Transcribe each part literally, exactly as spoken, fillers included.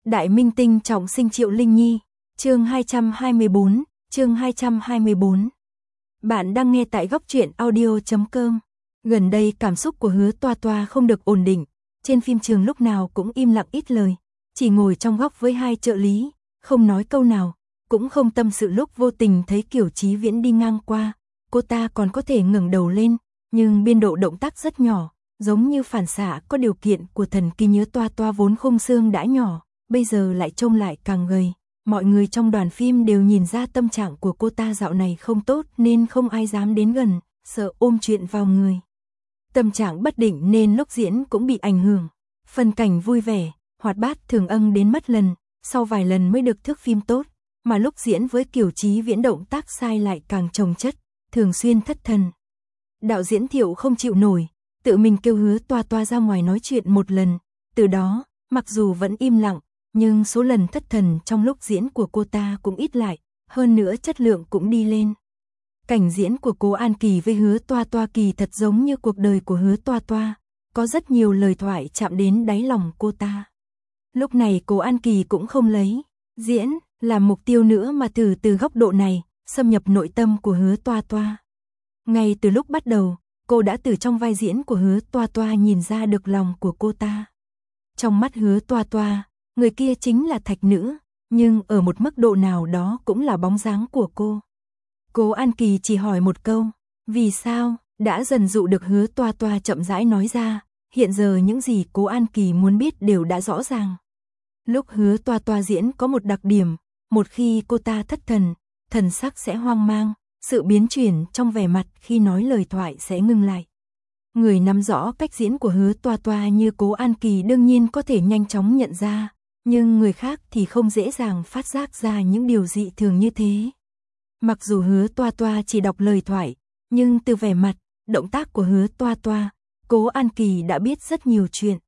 Đại minh tinh trọng sinh Triệu Linh Nhi, chương hai trăm hai mươi bốn, chương hai trăm hai mươi bốn. Bạn đang nghe tại góc truyện audio chấm com. Gần đây cảm xúc của Hứa Toa Toa không được ổn định, trên phim trường lúc nào cũng im lặng ít lời, chỉ ngồi trong góc với hai trợ lý, không nói câu nào, cũng không tâm sự. Lúc vô tình thấy Kiều Chí Viễn đi ngang qua, cô ta còn có thể ngẩng đầu lên, nhưng biên độ động tác rất nhỏ, giống như phản xạ có điều kiện của thần kỳ. Nhớ Toa Toa vốn khung xương đã nhỏ, bây giờ lại trông lại càng gầy. Mọi người trong đoàn phim đều nhìn ra tâm trạng của cô ta dạo này không tốt nên không ai dám đến gần, sợ ôm chuyện vào người. Tâm trạng bất định nên lúc diễn cũng bị ảnh hưởng. Phân cảnh vui vẻ, hoạt bát thường âng đến mất lần, sau vài lần mới được thước phim tốt, mà lúc diễn với Kiều Chí Viễn động tác sai lại càng chồng chất, thường xuyên thất thần. Đạo diễn Thiệu không chịu nổi, tự mình kêu Hứa Toa Toa ra ngoài nói chuyện một lần, từ đó, mặc dù vẫn im lặng, nhưng số lần thất thần trong lúc diễn của cô ta cũng ít lại, hơn nữa chất lượng cũng đi lên. Cảnh diễn của Cố An Kỳ với Hứa Toa Toa kỳ thật giống như cuộc đời của Hứa Toa Toa, có rất nhiều lời thoại chạm đến đáy lòng cô ta. Lúc này Cố An Kỳ cũng không lấy diễn làm mục tiêu nữa mà thử từ góc độ này, xâm nhập nội tâm của Hứa Toa Toa. Ngay từ lúc bắt đầu, cô đã từ trong vai diễn của Hứa Toa Toa nhìn ra được lòng của cô ta. Trong mắt Hứa Toa Toa, người kia chính là Thạch Nữ, nhưng ở một mức độ nào đó cũng là bóng dáng của cô. Cố An Kỳ chỉ hỏi một câu, vì sao, đã dần dụ được Hứa Toa Toa chậm rãi nói ra, hiện giờ những gì Cố An Kỳ muốn biết đều đã rõ ràng. Lúc Hứa Toa Toa diễn có một đặc điểm, một khi cô ta thất thần, thần sắc sẽ hoang mang, sự biến chuyển trong vẻ mặt khi nói lời thoại sẽ ngừng lại. Người nắm rõ cách diễn của Hứa Toa Toa như Cố An Kỳ đương nhiên có thể nhanh chóng nhận ra, nhưng người khác thì không dễ dàng phát giác ra những điều dị thường như thế. Mặc dù Hứa Toa Toa chỉ đọc lời thoại, nhưng từ vẻ mặt, động tác của Hứa Toa Toa, Cố An Kỳ đã biết rất nhiều chuyện.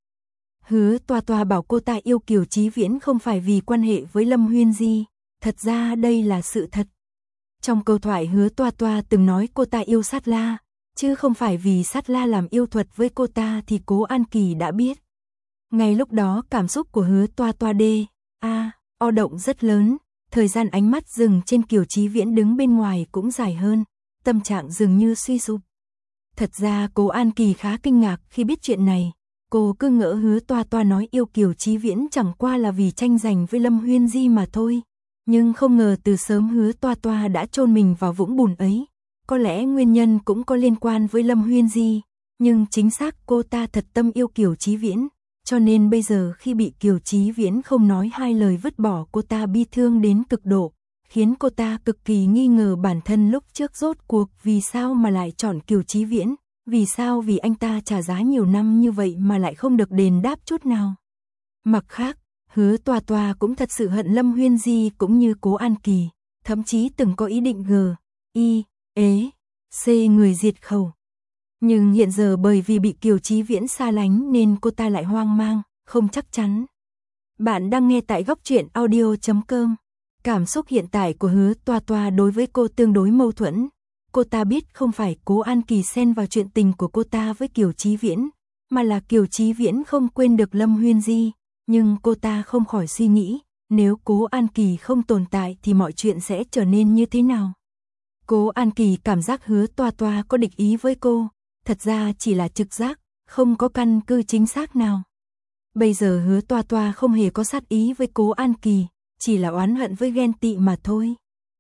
Hứa Toa Toa bảo cô ta yêu Kiều Chí Viễn không phải vì quan hệ với Lâm Huyên Di, thật ra đây là sự thật. Trong câu thoại Hứa Toa Toa từng nói cô ta yêu Sát La, chứ không phải vì Sát La làm yêu thuật với cô ta thì Cố An Kỳ đã biết. Ngay lúc đó cảm xúc của Hứa Toa Toa đê, a, o động rất lớn, thời gian ánh mắt dừng trên Kiều Chí Viễn đứng bên ngoài cũng dài hơn, tâm trạng dường như suy sụp. Thật ra Cố An Kỳ khá kinh ngạc khi biết chuyện này, cô cứ ngỡ Hứa Toa Toa nói yêu Kiều Chí Viễn chẳng qua là vì tranh giành với Lâm Huyên Di mà thôi, nhưng không ngờ từ sớm Hứa Toa Toa đã chôn mình vào vũng bùn ấy. Có lẽ nguyên nhân cũng có liên quan với Lâm Huyên Di, nhưng chính xác cô ta thật tâm yêu Kiều Chí Viễn, cho nên bây giờ khi bị Kiều Chí Viễn không nói hai lời vứt bỏ cô ta bi thương đến cực độ, khiến cô ta cực kỳ nghi ngờ bản thân lúc trước rốt cuộc vì sao mà lại chọn Kiều Chí Viễn, vì sao vì anh ta trả giá nhiều năm như vậy mà lại không được đền đáp chút nào. Mặt khác, Hứa Toa Toa cũng thật sự hận Lâm Huyên Di cũng như Cố An Kỳ, thậm chí từng có ý định g, i, ế, c người diệt khẩu. Nhưng hiện giờ bởi vì bị Kiều Chí Viễn xa lánh nên cô ta lại hoang mang, không chắc chắn. Bạn đang nghe tại góc truyện audio chấm com. Cảm xúc hiện tại của Hứa Toa Toa đối với cô tương đối mâu thuẫn. Cô ta biết không phải Cố An Kỳ xen vào chuyện tình của cô ta với Kiều Chí Viễn, mà là Kiều Chí Viễn không quên được Lâm Huyên Di. Nhưng cô ta không khỏi suy nghĩ, nếu Cố An Kỳ không tồn tại thì mọi chuyện sẽ trở nên như thế nào? Cố An Kỳ cảm giác Hứa Toa Toa có địch ý với cô, thật ra chỉ là trực giác, không có căn cứ chính xác nào. Bây giờ Hứa Toa Toa không hề có sát ý với Cố An Kỳ, chỉ là oán hận với ghen tị mà thôi.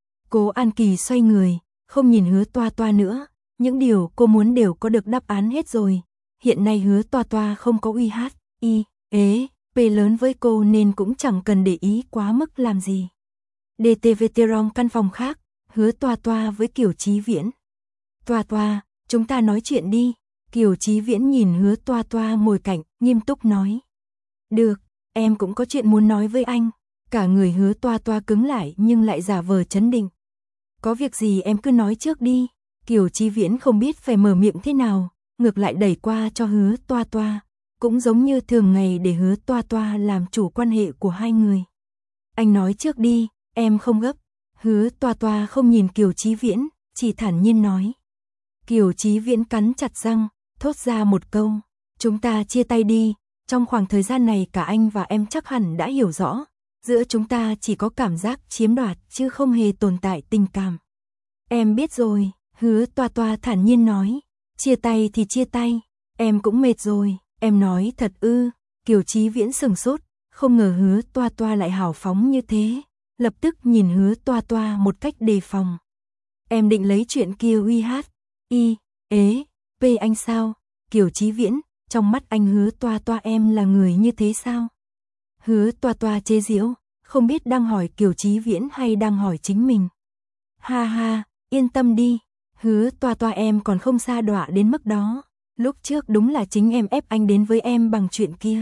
Cố An Kỳ xoay người, không nhìn Hứa Toa Toa nữa, những điều cô muốn đều có được đáp án hết rồi. Hiện nay Hứa Toa Toa không có uy hát, i, ế, p lớn với cô nên cũng chẳng cần để ý quá mức làm gì. đê tê vê trong căn phòng khác, Hứa Toa Toa với Kiều Chí Viễn. Toa Toa, chúng ta nói chuyện đi. Kiều Chí Viễn nhìn Hứa Toa Toa ngồi cạnh, nghiêm túc nói. Được, em cũng có chuyện muốn nói với anh. Cả người Hứa Toa Toa cứng lại nhưng lại giả vờ trấn định. Có việc gì em cứ nói trước đi. Kiều Chí Viễn không biết phải mở miệng thế nào, ngược lại đẩy qua cho Hứa Toa Toa, cũng giống như thường ngày để Hứa Toa Toa làm chủ quan hệ của hai người. Anh nói trước đi, em không gấp. Hứa Toa Toa không nhìn Kiều Chí Viễn, chỉ thản nhiên nói. Kiều Chí Viễn cắn chặt răng, thốt ra một câu, chúng ta chia tay đi. Trong khoảng thời gian này cả anh và em chắc hẳn đã hiểu rõ, giữa chúng ta chỉ có cảm giác chiếm đoạt chứ không hề tồn tại tình cảm. Em biết rồi, Hứa Toa Toa thản nhiên nói, chia tay thì chia tay, em cũng mệt rồi, em nói thật ư? Kiều Chí Viễn sừng sốt, không ngờ Hứa Toa Toa lại hào phóng như thế, lập tức nhìn Hứa Toa Toa một cách đề phòng. Em định lấy chuyện kia uy hát, y, ế, p anh sao? Kiều Chí Viễn, trong mắt anh Hứa Toa Toa em là người như thế sao? Hứa Toa Toa chế giễu, không biết đang hỏi Kiều Chí Viễn hay đang hỏi chính mình. Ha ha, yên tâm đi, Hứa Toa Toa em còn không sa đọa đến mức đó. Lúc trước đúng là chính em ép anh đến với em bằng chuyện kia.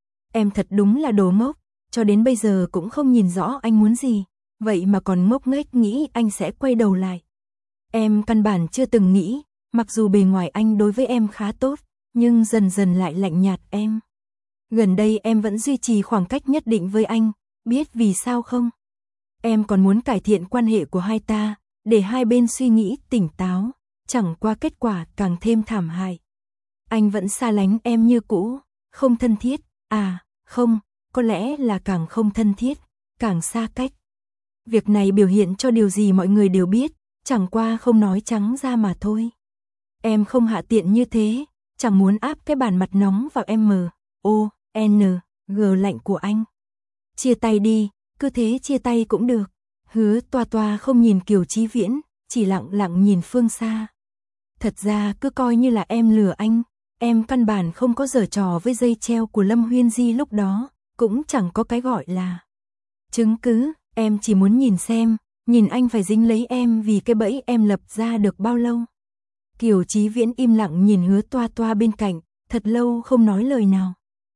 Em thật đúng là đồ ngốc, cho đến bây giờ cũng không nhìn rõ anh muốn gì, vậy mà còn ngốc nghếch nghĩ anh sẽ quay đầu lại. Em căn bản chưa từng nghĩ, mặc dù bề ngoài anh đối với em khá tốt, nhưng dần dần lại lạnh nhạt em. Gần đây em vẫn duy trì khoảng cách nhất định với anh, biết vì sao không? Em còn muốn cải thiện quan hệ của hai ta, để hai bên suy nghĩ tỉnh táo, chẳng qua kết quả càng thêm thảm hại. Anh vẫn xa lánh em như cũ, không thân thiết, à, không, có lẽ là càng không thân thiết, càng xa cách. Việc này biểu hiện cho điều gì mọi người đều biết, chẳng qua không nói trắng ra mà thôi. Em không hạ tiện như thế, chẳng muốn áp cái bản mặt nóng vào M, O, N, G lạnh của anh. Chia tay đi, cứ thế chia tay cũng được. Hứa Toa Toa không nhìn Kiều Chí Viễn, chỉ lặng lặng nhìn phương xa. Thật ra cứ coi như là em lừa anh, em căn bản không có giở trò với dây treo của Lâm Huyên Di lúc đó, cũng chẳng có cái gọi là chứng cứ, em chỉ muốn nhìn xem, nhìn anh phải dính lấy em vì cái bẫy em lập ra được bao lâu. Kiều Chí Viễn im lặng nhìn Hứa Toa Toa bên cạnh, thật lâu không nói lời nào.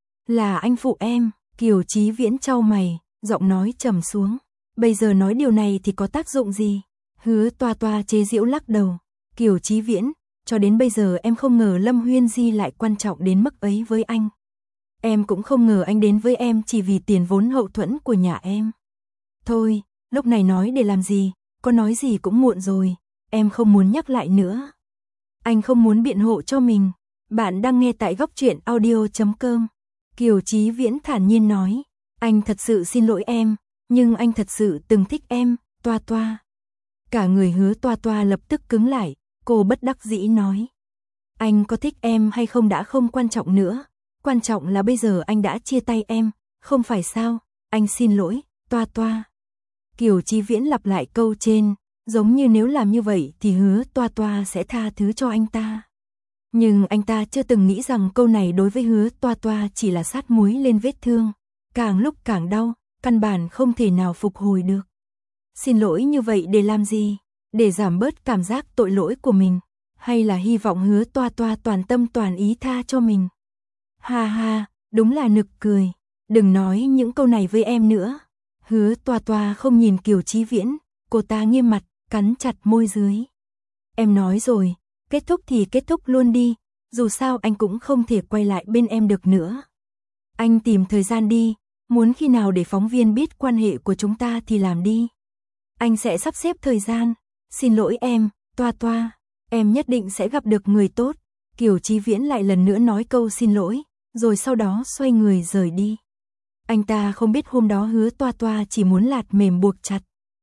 Là anh phụ em, Kiều Chí Viễn chau mày, giọng nói trầm xuống. Bây giờ nói điều này thì có tác dụng gì? Hứa Toa Toa chế giễu lắc đầu. Kiều Chí Viễn, cho đến bây giờ em không ngờ Lâm Huyên Di lại quan trọng đến mức ấy với anh. Em cũng không ngờ anh đến với em chỉ vì tiền vốn hậu thuẫn của nhà em. Thôi, lúc này nói để làm gì, có nói gì cũng muộn rồi, em không muốn nhắc lại nữa. Anh không muốn biện hộ cho mình. Bạn đang nghe tại góc truyện audio chấm com. Kiều Chí Viễn thản nhiên nói, anh thật sự xin lỗi em, nhưng anh thật sự từng thích em, Toa Toa. Cả người Hứa Toa Toa lập tức cứng lại, cô bất đắc dĩ nói. Anh có thích em hay không đã không quan trọng nữa, quan trọng là bây giờ anh đã chia tay em, không phải sao, anh xin lỗi, Toa Toa. Kiều Chí Viễn lặp lại câu trên, giống như nếu làm như vậy thì Hứa Toa Toa sẽ tha thứ cho anh ta. Nhưng anh ta chưa từng nghĩ rằng câu này đối với Hứa Toa Toa chỉ là sát muối lên vết thương, càng lúc càng đau, căn bản không thể nào phục hồi được. Xin lỗi như vậy để làm gì? Để giảm bớt cảm giác tội lỗi của mình, hay là hy vọng Hứa Toa Toa toàn tâm toàn ý tha cho mình? Ha ha, đúng là nực cười, đừng nói những câu này với em nữa. Hứa Toa Toa không nhìn Kiều Chí Viễn, cô ta nghiêm mặt, cắn chặt môi dưới. Em nói rồi, kết thúc thì kết thúc luôn đi, dù sao anh cũng không thể quay lại bên em được nữa. Anh tìm thời gian đi, muốn khi nào để phóng viên biết quan hệ của chúng ta thì làm đi. Anh sẽ sắp xếp thời gian, xin lỗi em, Toa Toa, em nhất định sẽ gặp được người tốt. Kiều Chí Viễn lại lần nữa nói câu xin lỗi, rồi sau đó xoay người rời đi. Anh ta không biết hôm đó Hứa Toa Toa chỉ muốn lạt mềm buộc chặt.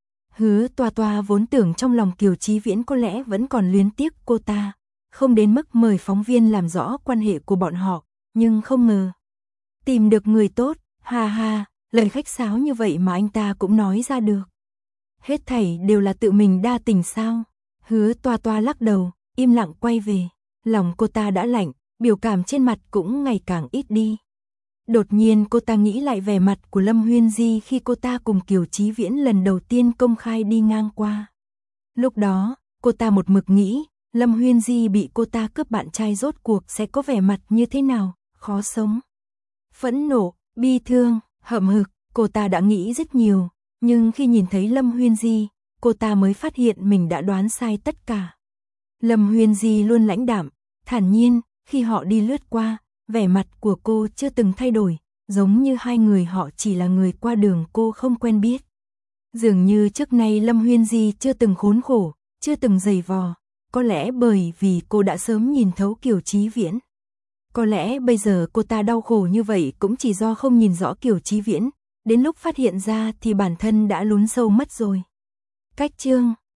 Hứa Toa Toa vốn tưởng trong lòng Kiều Chí Viễn có lẽ vẫn còn luyến tiếc cô ta, không đến mức mời phóng viên làm rõ quan hệ của bọn họ, nhưng không ngờ. Tìm được người tốt, ha ha, lời khách sáo như vậy mà anh ta cũng nói ra được. Hết thảy đều là tự mình đa tình sao? Hứa Toa Toa lắc đầu, im lặng quay về, lòng cô ta đã lạnh, biểu cảm trên mặt cũng ngày càng ít đi. Đột nhiên cô ta nghĩ lại vẻ mặt của Lâm Huyên Di khi cô ta cùng Kiều Chí Viễn lần đầu tiên công khai đi ngang qua. Lúc đó, cô ta một mực nghĩ, Lâm Huyên Di bị cô ta cướp bạn trai rốt cuộc sẽ có vẻ mặt như thế nào, khó sống. Phẫn nộ, bi thương, hậm hực, cô ta đã nghĩ rất nhiều, nhưng khi nhìn thấy Lâm Huyên Di, cô ta mới phát hiện mình đã đoán sai tất cả. Lâm Huyên Di luôn lãnh đạm, thản nhiên, khi họ đi lướt qua, vẻ mặt của cô chưa từng thay đổi, giống như hai người họ chỉ là người qua đường cô không quen biết. Dường như trước nay Lâm Huyên Di chưa từng khốn khổ, chưa từng giày vò, có lẽ bởi vì cô đã sớm nhìn thấu Kiều Chí Viễn. Có lẽ bây giờ cô ta đau khổ như vậy cũng chỉ do không nhìn rõ Kiều Chí Viễn, đến lúc phát hiện ra thì bản thân đã lún sâu mất rồi. Cách chương